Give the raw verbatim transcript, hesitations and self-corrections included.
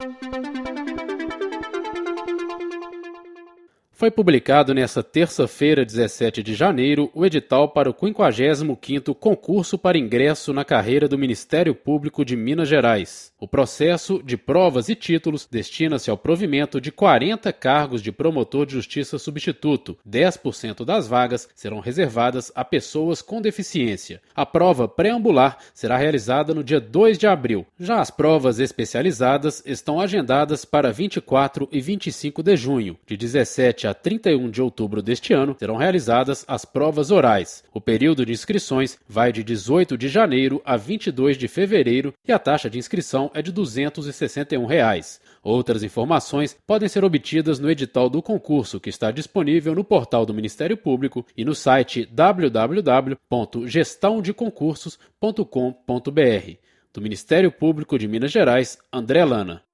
Foi publicado nesta terça-feira, dezessete de janeiro, o edital para o quinquagésimo quinto Concurso para Ingresso na Carreira do Ministério Público de Minas Gerais. O processo de provas e títulos destina-se ao provimento de quarenta cargos de promotor de justiça substituto. dez por cento das vagas serão reservadas a pessoas com deficiência. A prova pré-ambular será realizada no dia dois de abril. Já as provas especializadas estão agendadas para vinte e quatro e vinte e cinco de junho, de dezessete a trinta e um de outubro deste ano, serão realizadas as provas orais. O período de inscrições vai de dezoito de janeiro a vinte e dois de fevereiro e a taxa de inscrição é de duzentos e sessenta e um reais. Outras informações podem ser obtidas no edital do concurso, que está disponível no portal do Ministério Público e no site w w w ponto gestão de concursos ponto com ponto b r. Do Ministério Público de Minas Gerais, André Lana.